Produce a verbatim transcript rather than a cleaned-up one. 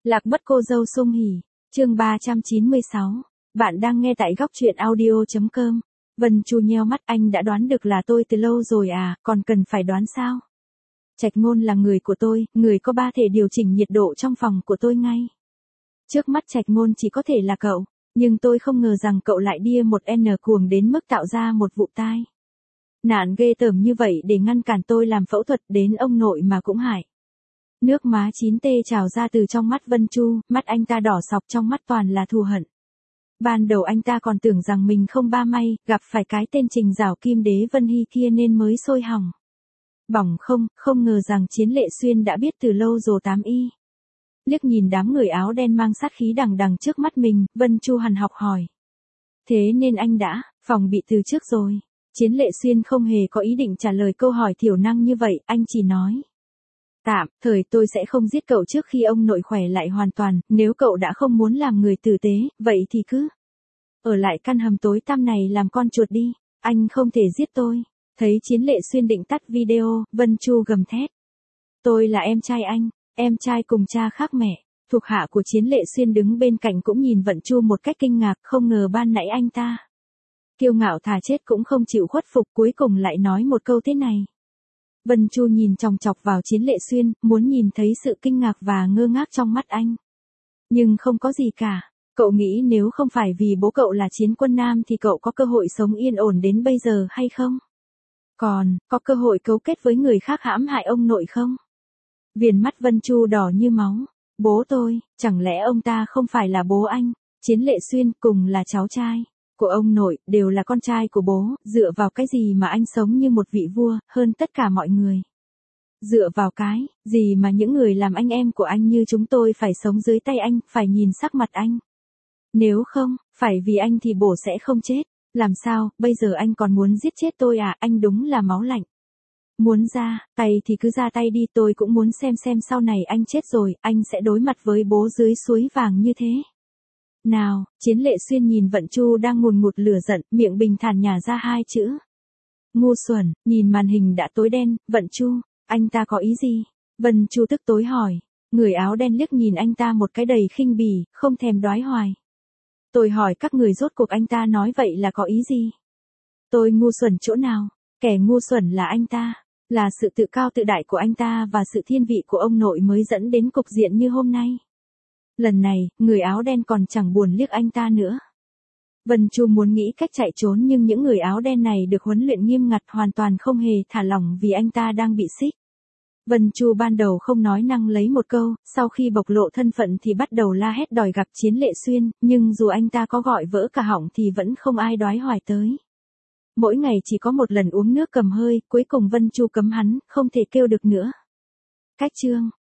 Lạc mất cô dâu Sung Hỉ, chương ba trăm chín mươi sáu. Bạn đang nghe tại góc truyện audio chấm com. Vân Chu nheo mắt, anh đã đoán được là tôi từ lâu rồi à, còn cần phải đoán sao? Trạch Ngôn là người của tôi, người có ba thể điều chỉnh nhiệt độ trong phòng của tôi ngay. Trước mắt Trạch Ngôn chỉ có thể là cậu, nhưng tôi không ngờ rằng cậu lại đia một N cuồng đến mức tạo ra một vụ tai nạn ghê tởm như vậy để ngăn cản tôi làm phẫu thuật, đến ông nội mà cũng hại. Nước má chín tê trào ra từ trong mắt Vân Chu, mắt anh ta đỏ sọc, trong mắt toàn là thù hận. Ban đầu anh ta còn tưởng rằng mình không ba may, gặp phải cái tên Trình Giảo Kim Đế Vân Hy kia nên mới sôi hỏng bỏng không, không ngờ rằng Chiến Lệ Xuyên đã biết từ lâu rồi tám y. Liếc nhìn đám người áo đen mang sát khí đằng đằng trước mắt mình, Vân Chu hằn học hỏi. Thế nên anh đã phòng bị từ trước rồi. Chiến Lệ Xuyên không hề có ý định trả lời câu hỏi thiểu năng như vậy, anh chỉ nói. Tạm thời tôi sẽ không giết cậu trước khi ông nội khỏe lại hoàn toàn, nếu cậu đã không muốn làm người tử tế, vậy thì cứ ở lại căn hầm tối tăm này làm con chuột đi, anh không thể giết tôi. Thấy Chiến Lệ Xuyên định tắt video, Vân Chu gầm thét. Tôi là em trai anh, em trai cùng cha khác mẹ. Thuộc hạ của Chiến Lệ Xuyên đứng bên cạnh cũng nhìn Vân Chu một cách kinh ngạc, không ngờ ban nãy anh ta kiêu ngạo thà chết cũng không chịu khuất phục, cuối cùng lại nói một câu thế này. Vân Chu nhìn chòng chọc vào Chiến Lệ Xuyên, muốn nhìn thấy sự kinh ngạc và ngơ ngác trong mắt anh. Nhưng không có gì cả. Cậu nghĩ nếu không phải vì bố cậu là chiến quân nam thì cậu có cơ hội sống yên ổn đến bây giờ hay không? Còn, có cơ hội cấu kết với người khác hãm hại ông nội không? Viền mắt Vân Chu đỏ như máu. Bố tôi, chẳng lẽ ông ta không phải là bố anh? Chiến Lệ Xuyên cùng là cháu trai của ông nội, đều là con trai của bố, dựa vào cái gì mà anh sống như một vị vua, hơn tất cả mọi người? Dựa vào cái gì mà những người làm anh em của anh như chúng tôi phải sống dưới tay anh, phải nhìn sắc mặt anh? Nếu không, phải vì anh thì bổ sẽ không chết. Làm sao, bây giờ anh còn muốn giết chết tôi à, anh đúng là máu lạnh. Muốn ra tay thì cứ ra tay đi, tôi cũng muốn xem xem sau này anh chết rồi, anh sẽ đối mặt với bố dưới suối vàng như thế nào? Chiến Lệ Xuyên nhìn Vân Chu đang ngùn ngụt lửa giận, miệng bình thản nhả ra hai chữ. Ngu xuẩn. Nhìn màn hình đã tối đen, Vân Chu, anh ta có ý gì? Vân Chu tức tối hỏi. Người áo đen liếc nhìn anh ta một cái đầy khinh bỉ, không thèm đoái hoài. Tôi hỏi các người rốt cuộc anh ta nói vậy là có ý gì? Tôi ngu xuẩn chỗ nào? Kẻ ngu xuẩn là anh ta. Là sự tự cao tự đại của anh ta và sự thiên vị của ông nội mới dẫn đến cục diện như hôm nay. Lần này, người áo đen còn chẳng buồn liếc anh ta nữa. Vân Chu muốn nghĩ cách chạy trốn nhưng những người áo đen này được huấn luyện nghiêm ngặt, hoàn toàn không hề thả lỏng vì anh ta đang bị xích. Vân Chu ban đầu không nói năng lấy một câu, sau khi bộc lộ thân phận thì bắt đầu la hét đòi gặp Chiến Lệ Xuyên, nhưng dù anh ta có gọi vỡ cả họng thì vẫn không ai đoái hoài tới. Mỗi ngày chỉ có một lần uống nước cầm hơi, cuối cùng Vân Chu cấm hắn, không thể kêu được nữa. Cách chương